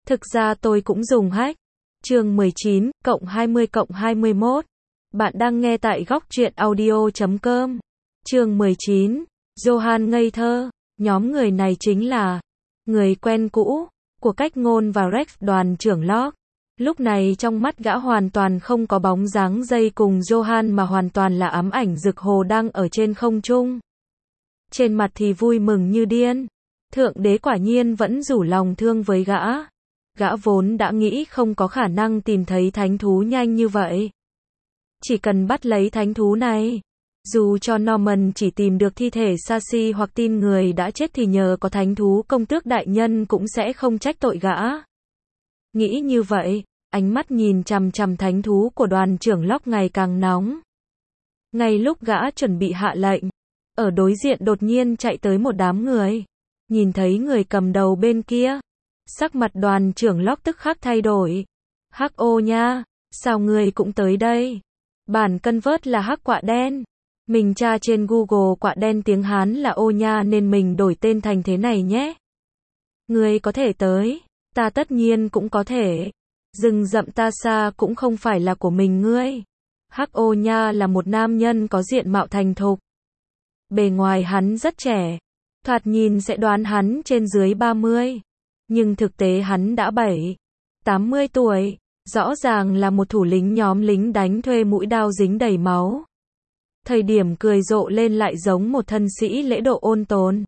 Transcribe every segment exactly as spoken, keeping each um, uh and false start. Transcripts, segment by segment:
Thực ra tôi cũng dùng hack. Chương mười chín, cộng hai mươi cộng hai mươi mốt. Bạn đang nghe tại góc truyện audio chấm com. Chương mười chín, Johan ngây thơ. Nhóm người này chính là người quen cũ của Cách Ngôn và Rex, đoàn trưởng Locke. Lúc này trong mắt gã hoàn toàn không có bóng dáng dây cùng Johan mà hoàn toàn là ám ảnh rực hồ đang ở trên không trung. Trên mặt thì vui mừng như điên. Thượng đế quả nhiên vẫn rủ lòng thương với gã. Gã vốn đã nghĩ không có khả năng tìm thấy thánh thú nhanh như vậy. Chỉ cần bắt lấy thánh thú này, dù cho Norman chỉ tìm được thi thể Sashi hoặc tin người đã chết thì nhờ có thánh thú công tước đại nhân cũng sẽ không trách tội gã. Nghĩ như vậy, ánh mắt nhìn chằm chằm thánh thú của đoàn trưởng Locke ngày càng nóng. Ngay lúc gã chuẩn bị hạ lệnh, ở đối diện đột nhiên chạy tới một đám người. Nhìn thấy người cầm đầu bên kia, sắc mặt đoàn trưởng Locke tức khắc thay đổi. Hắc ô nha, sao người cũng tới đây? Bản cân vớt là hắc quạ đen. Mình tra trên Google quạ đen tiếng Hán là ô nha nên mình đổi tên thành thế này nhé. Người có thể tới, ta tất nhiên cũng có thể. Rừng rậm ta xa cũng không phải là của mình ngươi. Hắc ô nha là một nam nhân có diện mạo thành thục. Bề ngoài hắn rất trẻ. Thoạt nhìn sẽ đoán hắn trên dưới ba mươi. Nhưng thực tế hắn đã bảy, tám mươi tuổi. Rõ ràng là một thủ lĩnh nhóm lính đánh thuê mũi đao dính đầy máu. Thời điểm cười rộ lên lại giống một thân sĩ lễ độ ôn tồn.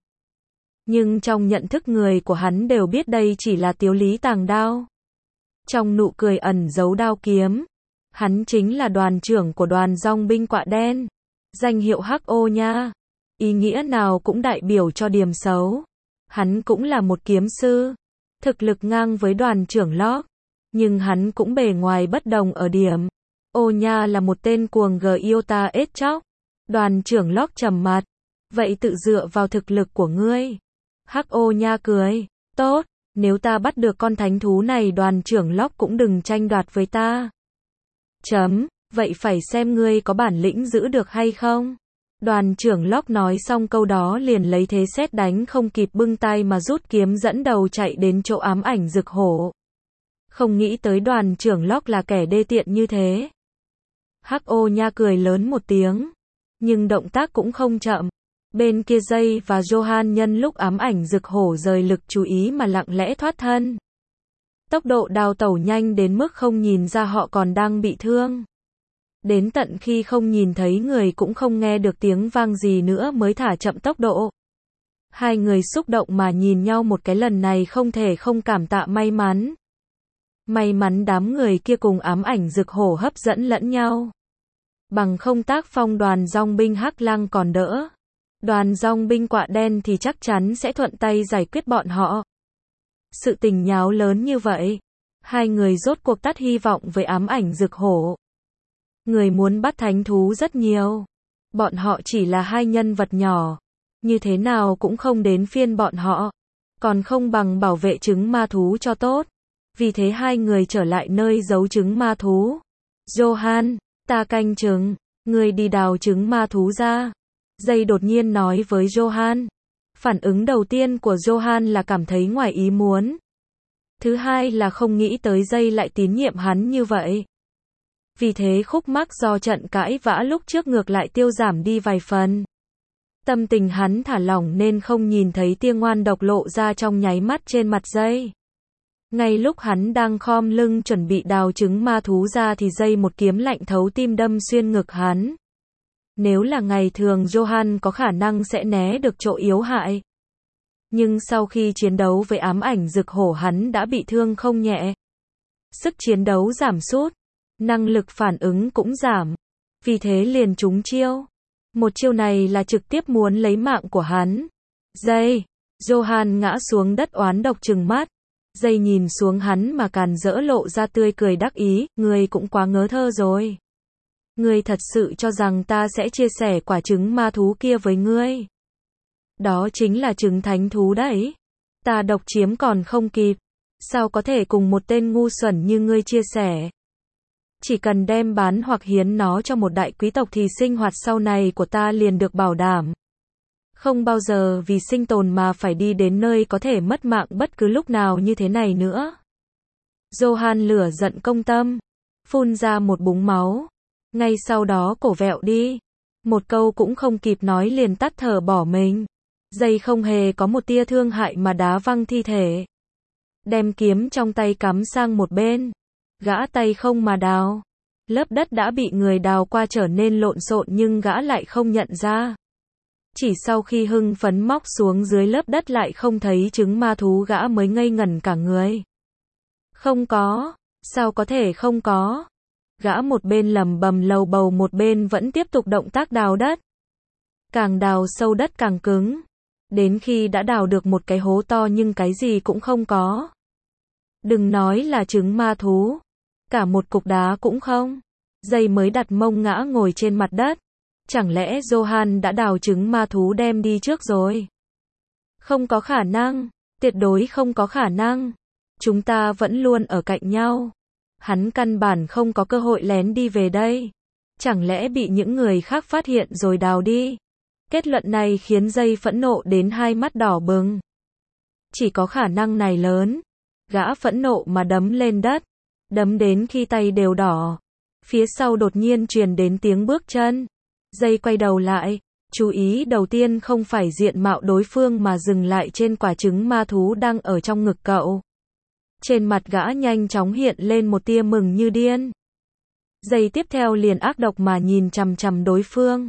Nhưng trong nhận thức người của hắn đều biết đây chỉ là tiếu lý tàng đao. Trong nụ cười ẩn giấu đao kiếm. Hắn chính là đoàn trưởng của đoàn dòng binh quạ đen. Danh hiệu Hắc ô nha. Ý nghĩa nào cũng đại biểu cho điểm xấu. Hắn cũng là một kiếm sư. Thực lực ngang với đoàn trưởng Locke. Nhưng hắn cũng bề ngoài bất đồng ở điểm. Ô nha là một tên cuồng gờ yêu ta ết chóc. Đoàn trưởng Locke trầm mặt. Vậy tự dựa vào thực lực của ngươi. Hắc ô nha cười. Tốt, nếu ta bắt được con thánh thú này đoàn trưởng Locke cũng đừng tranh đoạt với ta. Chấm, vậy phải xem ngươi có bản lĩnh giữ được hay không. Đoàn trưởng Locke nói xong câu đó liền lấy thế sét đánh không kịp bưng tay mà rút kiếm dẫn đầu chạy đến chỗ ám ảnh rực hổ. Không nghĩ tới đoàn trưởng Locke là kẻ đê tiện như thế. Hắc ô nha cười lớn một tiếng. Nhưng động tác cũng không chậm. Bên kia Dây và Johan nhân lúc ám ảnh rực hổ rời lực chú ý mà lặng lẽ thoát thân. Tốc độ đào tẩu nhanh đến mức không nhìn ra họ còn đang bị thương. Đến tận khi không nhìn thấy người cũng không nghe được tiếng vang gì nữa mới thả chậm tốc độ. Hai người xúc động mà nhìn nhau một cái lần này không thể không cảm tạ may mắn. May mắn đám người kia cùng ám ảnh rực hổ hấp dẫn lẫn nhau. Bằng không tác phong đoàn dòng binh Hắc Lăng còn đỡ. Đoàn dòng binh quạ đen thì chắc chắn sẽ thuận tay giải quyết bọn họ. Sự tình nháo lớn như vậy. Hai người rốt cuộc tắt hy vọng với ám ảnh rực hổ. Người muốn bắt thánh thú rất nhiều. Bọn họ chỉ là hai nhân vật nhỏ. Như thế nào cũng không đến phiên bọn họ. Còn không bằng bảo vệ trứng ma thú cho tốt. Vì thế hai người trở lại nơi giấu trứng ma thú. Johan, ta canh trứng. Người đi đào trứng ma thú ra. Dây đột nhiên nói với Johan. Phản ứng đầu tiên của Johan là cảm thấy ngoài ý muốn. Thứ hai là không nghĩ tới Dây lại tín nhiệm hắn như vậy. Vì thế khúc mắc do trận cãi vã lúc trước ngược lại tiêu giảm đi vài phần. Tâm tình hắn thả lỏng nên không nhìn thấy tia ngoan độc lộ ra trong nháy mắt trên mặt Dây. Ngay lúc hắn đang khom lưng chuẩn bị đào trứng ma thú ra thì Dây một kiếm lạnh thấu tim đâm xuyên ngực hắn. Nếu là ngày thường Johan có khả năng sẽ né được chỗ yếu hại. Nhưng sau khi chiến đấu với ám ảnh rực hổ hắn đã bị thương không nhẹ. Sức chiến đấu giảm sút. Năng lực phản ứng cũng giảm. Vì thế liền trúng chiêu. Một chiêu này là trực tiếp muốn lấy mạng của hắn. Dây. Johan ngã xuống đất oán độc trừng mắt. Dây nhìn xuống hắn mà càn rỡ lộ ra tươi cười đắc ý. Ngươi cũng quá ngớ thơ rồi. Ngươi thật sự cho rằng ta sẽ chia sẻ quả trứng ma thú kia với ngươi. Đó chính là trứng thánh thú đấy. Ta độc chiếm còn không kịp. Sao có thể cùng một tên ngu xuẩn như ngươi chia sẻ. Chỉ cần đem bán hoặc hiến nó cho một đại quý tộc thì sinh hoạt sau này của ta liền được bảo đảm. Không bao giờ vì sinh tồn mà phải đi đến nơi có thể mất mạng bất cứ lúc nào như thế này nữa. Johan lửa giận công tâm, phun ra một búng máu. Ngay sau đó cổ vẹo đi. Một câu cũng không kịp nói liền tắt thở bỏ mình. Dây không hề có một tia thương hại mà đá văng thi thể. Đem kiếm trong tay cắm sang một bên. Gã tay không mà đào. Lớp đất đã bị người đào qua trở nên lộn xộn nhưng gã lại không nhận ra. Chỉ sau khi hưng phấn móc xuống dưới lớp đất lại không thấy trứng ma thú gã mới ngây ngẩn cả người. Không có, sao có thể không có? Gã một bên lầm bầm lầu bầu một bên vẫn tiếp tục động tác đào đất. Càng đào sâu đất càng cứng. Đến khi đã đào được một cái hố to nhưng cái gì cũng không có. Đừng nói là trứng ma thú. Cả một cục đá cũng không. Dây mới đặt mông ngã ngồi trên mặt đất. Chẳng lẽ Johan đã đào trứng ma thú đem đi trước rồi? Không có khả năng. Tuyệt đối không có khả năng. Chúng ta vẫn luôn ở cạnh nhau. Hắn căn bản không có cơ hội lén đi về đây. Chẳng lẽ bị những người khác phát hiện rồi đào đi? Kết luận này khiến dây phẫn nộ đến hai mắt đỏ bừng. Chỉ có khả năng này lớn. Gã phẫn nộ mà đấm lên đất. Đấm đến khi tay đều đỏ. Phía sau đột nhiên truyền đến tiếng bước chân. Dây quay đầu lại. Chú ý đầu tiên không phải diện mạo đối phương mà dừng lại trên quả trứng ma thú đang ở trong ngực cậu. Trên mặt gã nhanh chóng hiện lên một tia mừng như điên. Giây tiếp theo liền ác độc mà nhìn chằm chằm đối phương.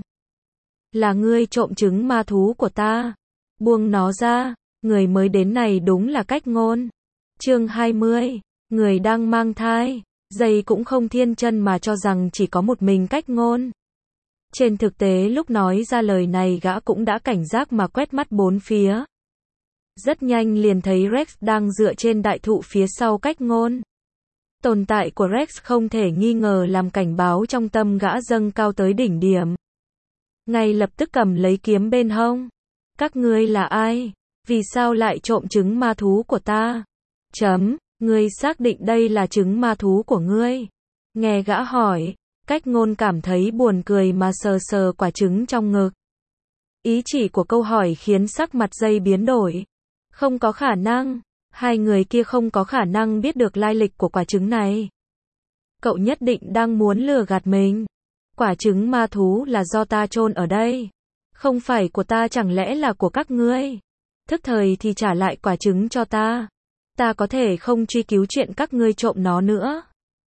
Là ngươi trộm trứng ma thú của ta. Buông nó ra. Người mới đến này đúng là cách ngôn. Chương hai mươi. Người đang mang thai. Giây cũng không thiên chân mà cho rằng chỉ có một mình cách ngôn. Trên thực tế lúc nói ra lời này gã cũng đã cảnh giác mà quét mắt bốn phía. Rất nhanh liền thấy Rex đang dựa trên đại thụ phía sau cách ngôn. Tồn tại của Rex không thể nghi ngờ làm cảnh báo trong tâm gã dâng cao tới đỉnh điểm. Ngay lập tức cầm lấy kiếm bên hông. Các ngươi là ai? Vì sao lại trộm trứng ma thú của ta? Chấm, ngươi xác định đây là trứng ma thú của ngươi? Nghe gã hỏi, cách ngôn cảm thấy buồn cười mà sờ sờ quả trứng trong ngực. Ý chỉ của câu hỏi khiến sắc mặt dây biến đổi. Không có khả năng, hai người kia không có khả năng biết được lai lịch của quả trứng này. Cậu nhất định đang muốn lừa gạt mình. Quả trứng ma thú là do ta chôn ở đây. Không phải của ta chẳng lẽ là của các ngươi? Thức thời thì trả lại quả trứng cho ta. Ta có thể không truy cứu chuyện các ngươi trộm nó nữa.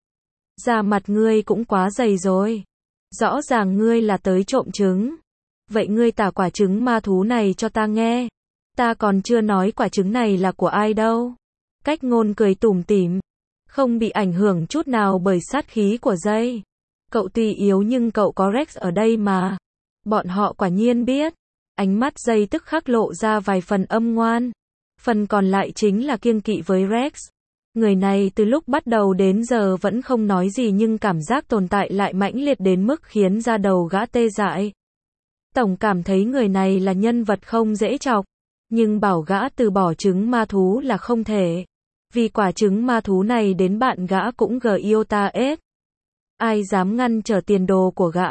Da mặt ngươi cũng quá dày rồi. Rõ ràng ngươi là tới trộm trứng. Vậy ngươi tả quả trứng ma thú này cho ta nghe. Ta còn chưa nói quả trứng này là của ai đâu. Cách ngôn cười tủm tỉm. Không bị ảnh hưởng chút nào bởi sát khí của dây. Cậu tuy yếu nhưng cậu có Rex ở đây mà. Bọn họ quả nhiên biết. Ánh mắt dây tức khắc lộ ra vài phần âm ngoan. Phần còn lại chính là kiêng kỵ với Rex. Người này từ lúc bắt đầu đến giờ vẫn không nói gì nhưng cảm giác tồn tại lại mãnh liệt đến mức khiến da đầu gã tê dại. Tổng cảm thấy người này là nhân vật không dễ chọc. Nhưng bảo gã từ bỏ trứng ma thú là không thể. Vì quả trứng ma thú này đến bạn gã cũng Giotaes. Ai dám ngăn trở tiền đồ của gã?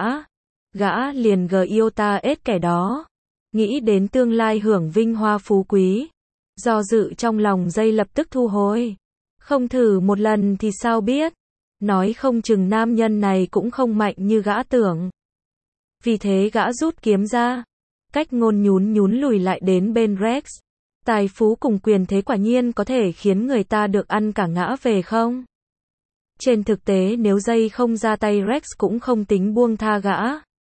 Gã liền Giotaes kẻ đó. Nghĩ đến tương lai hưởng vinh hoa phú quý. Do dự trong lòng dây lập tức thu hồi. Không thử một lần thì sao biết. Nói không chừng nam nhân này cũng không mạnh như gã tưởng. Vì thế gã rút kiếm ra. Cách ngôn nhún nhún lùi lại đến bên Rex. Tài phú cùng quyền thế quả nhiên có thể khiến người ta được ăn cả ngã về không? Trên thực tế nếu dây không ra tay Rex cũng không tính buông tha gã.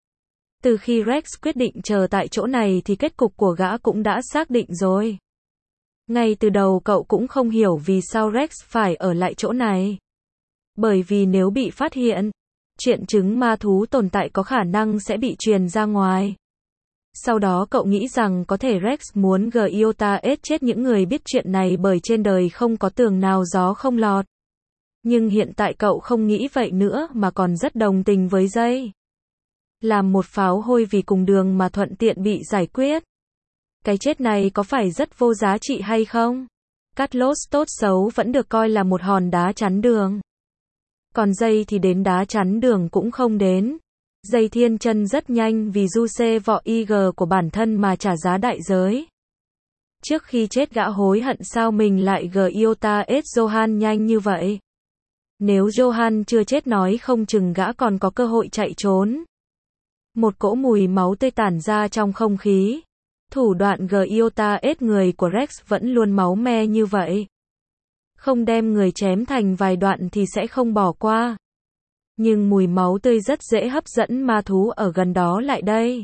Từ khi Rex quyết định chờ tại chỗ này thì kết cục của gã cũng đã xác định rồi. Ngay từ đầu cậu cũng không hiểu vì sao Rex phải ở lại chỗ này. Bởi vì nếu bị phát hiện, chuyện trứng ma thú tồn tại có khả năng sẽ bị truyền ra ngoài. Sau đó cậu nghĩ rằng có thể Rex muốn Giotaes chết những người biết chuyện này bởi trên đời không có tường nào gió không lọt. Nhưng hiện tại cậu không nghĩ vậy nữa mà còn rất đồng tình với dây. Làm một pháo hôi vì cùng đường mà thuận tiện bị giải quyết. Cái chết này có phải rất vô giá trị hay không? Carlos tốt xấu vẫn được coi là một hòn đá chắn đường. Còn dây thì đến đá chắn đường cũng không đến. Dây thiên chân rất nhanh vì du xê vọ i giê của bản thân mà trả giá đại giới. Trước khi chết gã hối hận sao mình lại Giotaes Johan nhanh như vậy. Nếu Johan chưa chết nói không chừng gã còn có cơ hội chạy trốn. Một cỗ mùi máu tươi tản ra trong không khí. Thủ đoạn Giota ết người của Rex vẫn luôn máu me như vậy. Không đem người chém thành vài đoạn thì sẽ không bỏ qua. Nhưng mùi máu tươi rất dễ hấp dẫn ma thú ở gần đó lại đây.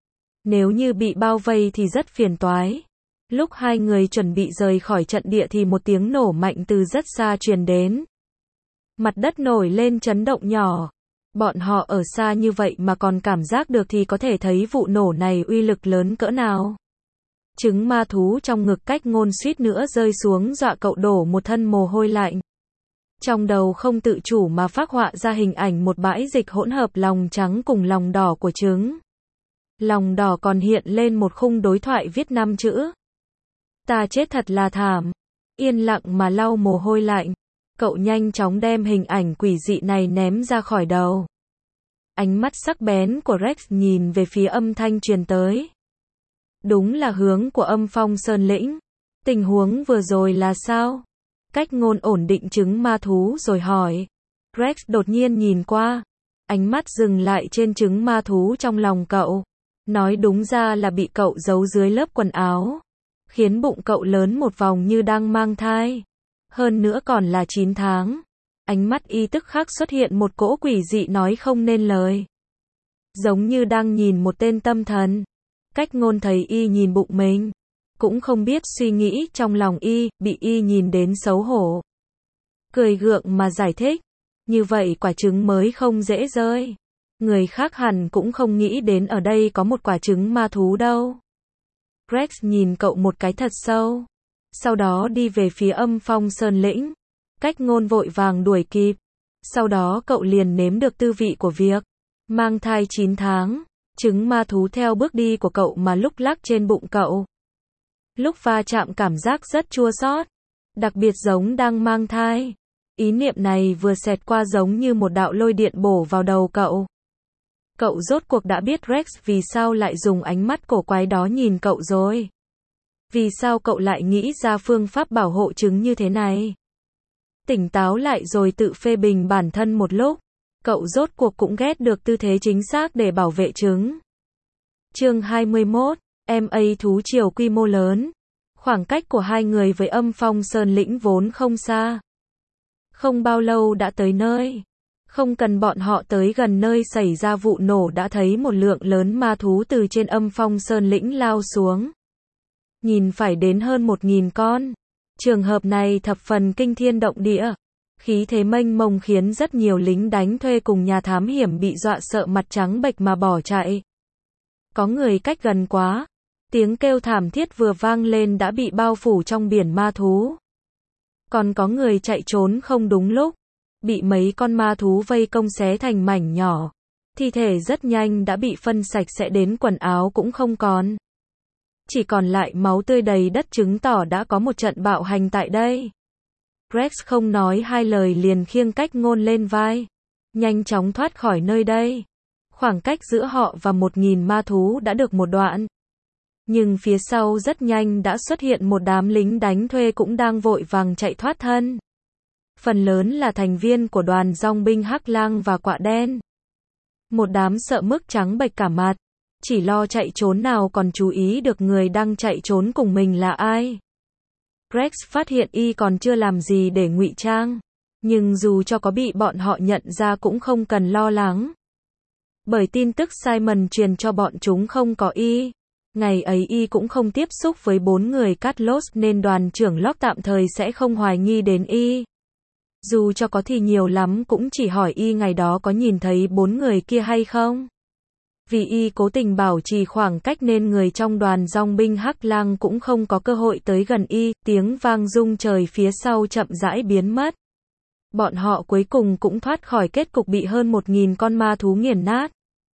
Nếu như bị bao vây thì rất phiền toái. Lúc hai người chuẩn bị rời khỏi trận địa thì một tiếng nổ mạnh từ rất xa truyền đến. Mặt đất nổi lên chấn động nhỏ. Bọn họ ở xa như vậy mà còn cảm giác được thì có thể thấy vụ nổ này uy lực lớn cỡ nào. Trứng ma thú trong ngực Cách Ngôn suýt nữa rơi xuống dọa cậu đổ một thân mồ hôi lạnh. Trong đầu không tự chủ mà phác họa ra hình ảnh một bãi dịch hỗn hợp lòng trắng cùng lòng đỏ của trứng. Lòng đỏ còn hiện lên một khung đối thoại viết năm chữ. Ta chết thật là thảm. Yên lặng mà lau mồ hôi lạnh. Cậu nhanh chóng đem hình ảnh quỷ dị này ném ra khỏi đầu. Ánh mắt sắc bén của Rex nhìn về phía âm thanh truyền tới. Đúng là hướng của Âm Phong Sơn Lĩnh. Tình huống vừa rồi là sao? Cách Ngôn ổn định trứng ma thú rồi hỏi. Rex đột nhiên nhìn qua. Ánh mắt dừng lại trên trứng ma thú trong lòng cậu. Nói đúng ra là bị cậu giấu dưới lớp quần áo. Khiến bụng cậu lớn một vòng như đang mang thai. Hơn nữa còn là chín tháng. Ánh mắt y tức khắc xuất hiện một cỗ quỷ dị nói không nên lời. Giống như đang nhìn một tên tâm thần. Cách Ngôn thấy y nhìn bụng mình. Cũng không biết suy nghĩ trong lòng y, bị y nhìn đến xấu hổ. Cười gượng mà giải thích. Như vậy quả trứng mới không dễ rơi. Người khác hẳn cũng không nghĩ đến ở đây có một quả trứng ma thú đâu. Rex nhìn cậu một cái thật sâu. Sau đó đi về phía Âm Phong Sơn Lĩnh. Cách Ngôn vội vàng đuổi kịp. Sau đó cậu liền nếm được tư vị của việc mang thai chín tháng. Trứng ma thú theo bước đi của cậu mà lúc lắc trên bụng cậu. Lúc va chạm cảm giác rất chua xót. Đặc biệt giống đang mang thai. Ý niệm này vừa xẹt qua giống như một đạo lôi điện bổ vào đầu cậu. Cậu rốt cuộc đã biết Rex vì sao lại dùng ánh mắt cổ quái đó nhìn cậu rồi. Vì sao cậu lại nghĩ ra phương pháp bảo hộ trứng như thế này? Tỉnh táo lại rồi tự phê bình bản thân một lúc. Cậu rốt cuộc cũng ghét được tư thế chính xác để bảo vệ trứng. Chương hai mươi mốt, em a thú triều quy mô lớn. Khoảng cách của hai người với Âm Phong Sơn Lĩnh vốn không xa. Không bao lâu đã tới nơi. Không cần bọn họ tới gần nơi xảy ra vụ nổ đã thấy một lượng lớn ma thú từ trên Âm Phong Sơn Lĩnh lao xuống. Nhìn phải đến hơn một nghìn con. Trường hợp này thập phần kinh thiên động địa. Khí thế mênh mông khiến rất nhiều lính đánh thuê cùng nhà thám hiểm bị dọa sợ mặt trắng bệch mà bỏ chạy. Có người cách gần quá. Tiếng kêu thảm thiết vừa vang lên đã bị bao phủ trong biển ma thú. Còn có người chạy trốn không đúng lúc. Bị mấy con ma thú vây công xé thành mảnh nhỏ. Thi thể rất nhanh đã bị phân sạch sẽ đến quần áo cũng không còn. Chỉ còn lại máu tươi đầy đất chứng tỏ đã có một trận bạo hành tại đây. Rex không nói hai lời liền khiêng Cách Ngôn lên vai. Nhanh chóng thoát khỏi nơi đây. Khoảng cách giữa họ và một nghìn ma thú đã được một đoạn. Nhưng phía sau rất nhanh đã xuất hiện một đám lính đánh thuê cũng đang vội vàng chạy thoát thân. Phần lớn là thành viên của đoàn dòng binh Hắc Lang và Quạ Đen. Một đám sợ mức trắng bệch cả mặt. Chỉ lo chạy trốn nào còn chú ý được người đang chạy trốn cùng mình là ai. Rex phát hiện y còn chưa làm gì để ngụy trang. Nhưng dù cho có bị bọn họ nhận ra cũng không cần lo lắng. Bởi tin tức Simon truyền cho bọn chúng không có y. Ngày ấy y cũng không tiếp xúc với bốn người Catlos nên đoàn trưởng Locke tạm thời sẽ không hoài nghi đến y. Dù cho có thì nhiều lắm cũng chỉ hỏi y ngày đó có nhìn thấy bốn người kia hay không. Vì y cố tình bảo trì khoảng cách nên người trong đoàn dòng binh Hắc Lang cũng không có cơ hội tới gần y, tiếng vang rung trời phía sau chậm rãi biến mất. Bọn họ cuối cùng cũng thoát khỏi kết cục bị hơn một nghìn con ma thú nghiền nát.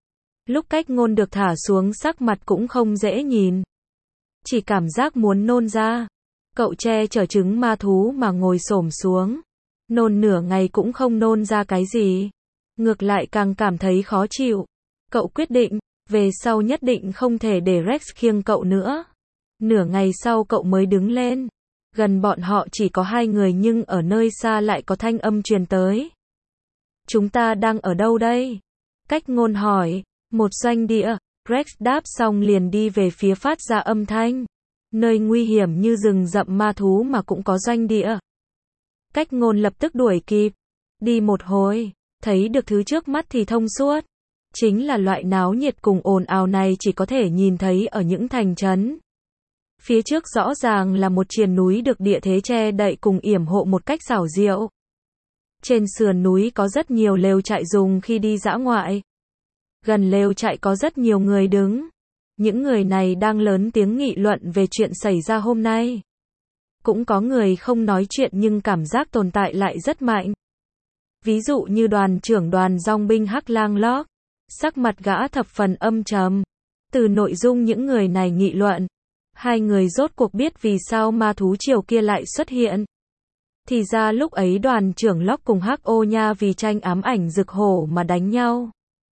Lúc Cách Ngôn được thả xuống sắc mặt cũng không dễ nhìn. Chỉ cảm giác muốn nôn ra. Cậu che chở trứng ma thú mà ngồi xổm xuống. Nôn nửa ngày cũng không nôn ra cái gì. Ngược lại càng cảm thấy khó chịu. Cậu quyết định, về sau nhất định không thể để Rex khiêng cậu nữa. Nửa ngày sau cậu mới đứng lên. Gần bọn họ chỉ có hai người nhưng ở nơi xa lại có thanh âm truyền tới. Chúng ta đang ở đâu đây? Cách ngôn hỏi. Một doanh địa. Rex đáp xong liền đi về phía phát ra âm thanh. Nơi nguy hiểm như rừng rậm ma thú mà cũng có doanh địa. Cách ngôn lập tức đuổi kịp. Đi một hồi, thấy được thứ trước mắt thì thông suốt. Chính là loại náo nhiệt cùng ồn ào này chỉ có thể nhìn thấy ở những thành trấn. Phía trước rõ ràng là một triền núi được địa thế che đậy cùng yểm hộ một cách xảo diệu. Trên sườn núi có rất nhiều lều trại dùng khi đi dã ngoại. Gần lều trại có rất nhiều người đứng. Những người này đang lớn tiếng nghị luận về chuyện xảy ra hôm nay. Cũng có người không nói chuyện nhưng cảm giác tồn tại lại rất mạnh. Ví dụ như đoàn trưởng đoàn dòng binh Hắc Lang Lok. Sắc mặt gã thập phần âm trầm. Từ nội dung những người này nghị luận, hai người rốt cuộc biết vì sao ma thú triều kia lại xuất hiện. Thì ra lúc ấy đoàn trưởng Lok cùng Hắc Ô Nha vì tranh ám ảnh rực hổ mà đánh nhau.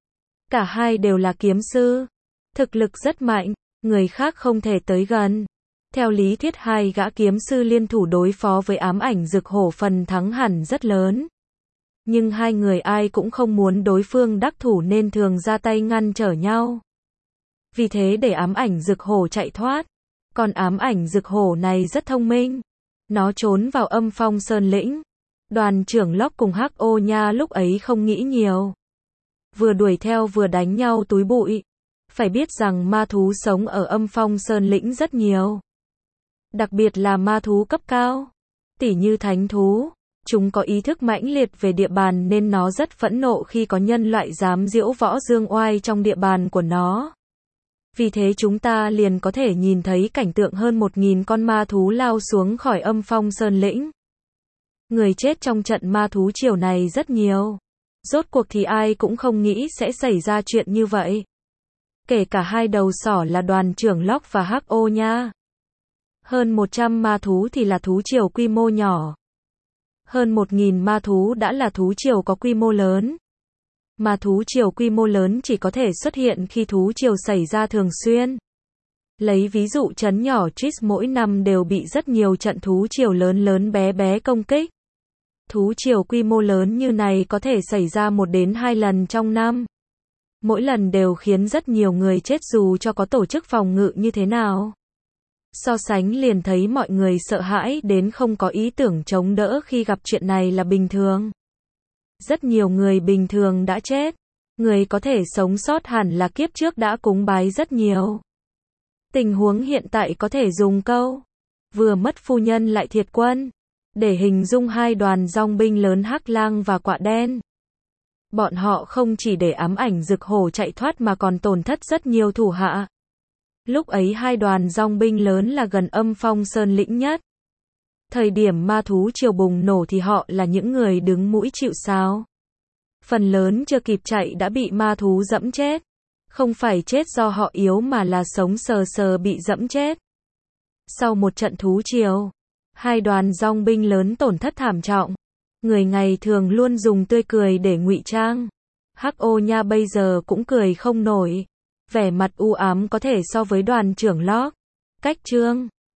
Cả hai đều là kiếm sư. Thực lực rất mạnh, người khác không thể tới gần. Theo lý thuyết hai gã kiếm sư liên thủ đối phó với ám ảnh rực hổ phần thắng hẳn rất lớn. Nhưng hai người ai cũng không muốn đối phương đắc thủ nên thường ra tay ngăn trở nhau. Vì thế để ám ảnh rực hổ chạy thoát. Còn ám ảnh rực hổ này rất thông minh. Nó trốn vào âm phong sơn lĩnh. Đoàn trưởng Lok cùng Hắc Ô Nha lúc ấy không nghĩ nhiều. Vừa đuổi theo vừa đánh nhau túi bụi. Phải biết rằng ma thú sống ở âm phong sơn lĩnh rất nhiều. Đặc biệt là ma thú cấp cao. Tỉ như thánh thú. Chúng có ý thức mãnh liệt về địa bàn nên nó rất phẫn nộ khi có nhân loại dám diễu võ dương oai trong địa bàn của nó. Vì thế chúng ta liền có thể nhìn thấy cảnh tượng hơn một nghìn con ma thú lao xuống khỏi âm phong sơn lĩnh. Người chết trong trận ma thú triều này rất nhiều. Rốt cuộc thì ai cũng không nghĩ sẽ xảy ra chuyện như vậy. Kể cả hai đầu sỏ là đoàn trưởng Lok và Hắc Ô Nha. Hơn một trăm ma thú thì là thú triều quy mô nhỏ. Hơn một nghìn ma thú đã là thú triều có quy mô lớn. Ma thú triều quy mô lớn chỉ có thể xuất hiện khi thú triều xảy ra thường xuyên. Lấy ví dụ trấn nhỏ Tris mỗi năm đều bị rất nhiều trận thú triều lớn lớn bé bé công kích. Thú triều quy mô lớn như này có thể xảy ra một đến hai lần trong năm. Mỗi lần đều khiến rất nhiều người chết dù cho có tổ chức phòng ngự như thế nào. So sánh liền thấy mọi người sợ hãi đến không có ý tưởng chống đỡ khi gặp chuyện này là bình thường. Rất nhiều người bình thường đã chết. Người có thể sống sót hẳn là kiếp trước đã cúng bái rất nhiều. Tình huống hiện tại có thể dùng câu vừa mất phu nhân lại thiệt quân để hình dung hai đoàn dòng binh lớn Hắc Lang và Quạ Đen. Bọn họ không chỉ để ám ảnh rực hổ chạy thoát mà còn tổn thất rất nhiều thủ hạ. Lúc ấy hai đoàn dòng binh lớn là gần âm phong sơn lĩnh nhất. Thời điểm ma thú triều bùng nổ thì họ là những người đứng mũi chịu sào. Phần lớn chưa kịp chạy đã bị ma thú dẫm chết. Không phải chết do họ yếu mà là sống sờ sờ bị dẫm chết. Sau một trận thú triều, hai đoàn dòng binh lớn tổn thất thảm trọng. Người ngày thường luôn dùng tươi cười để ngụy trang. Hắc Ô Nha bây giờ cũng cười không nổi. Vẻ mặt u ám có thể so với đoàn trưởng Lok. Cách chương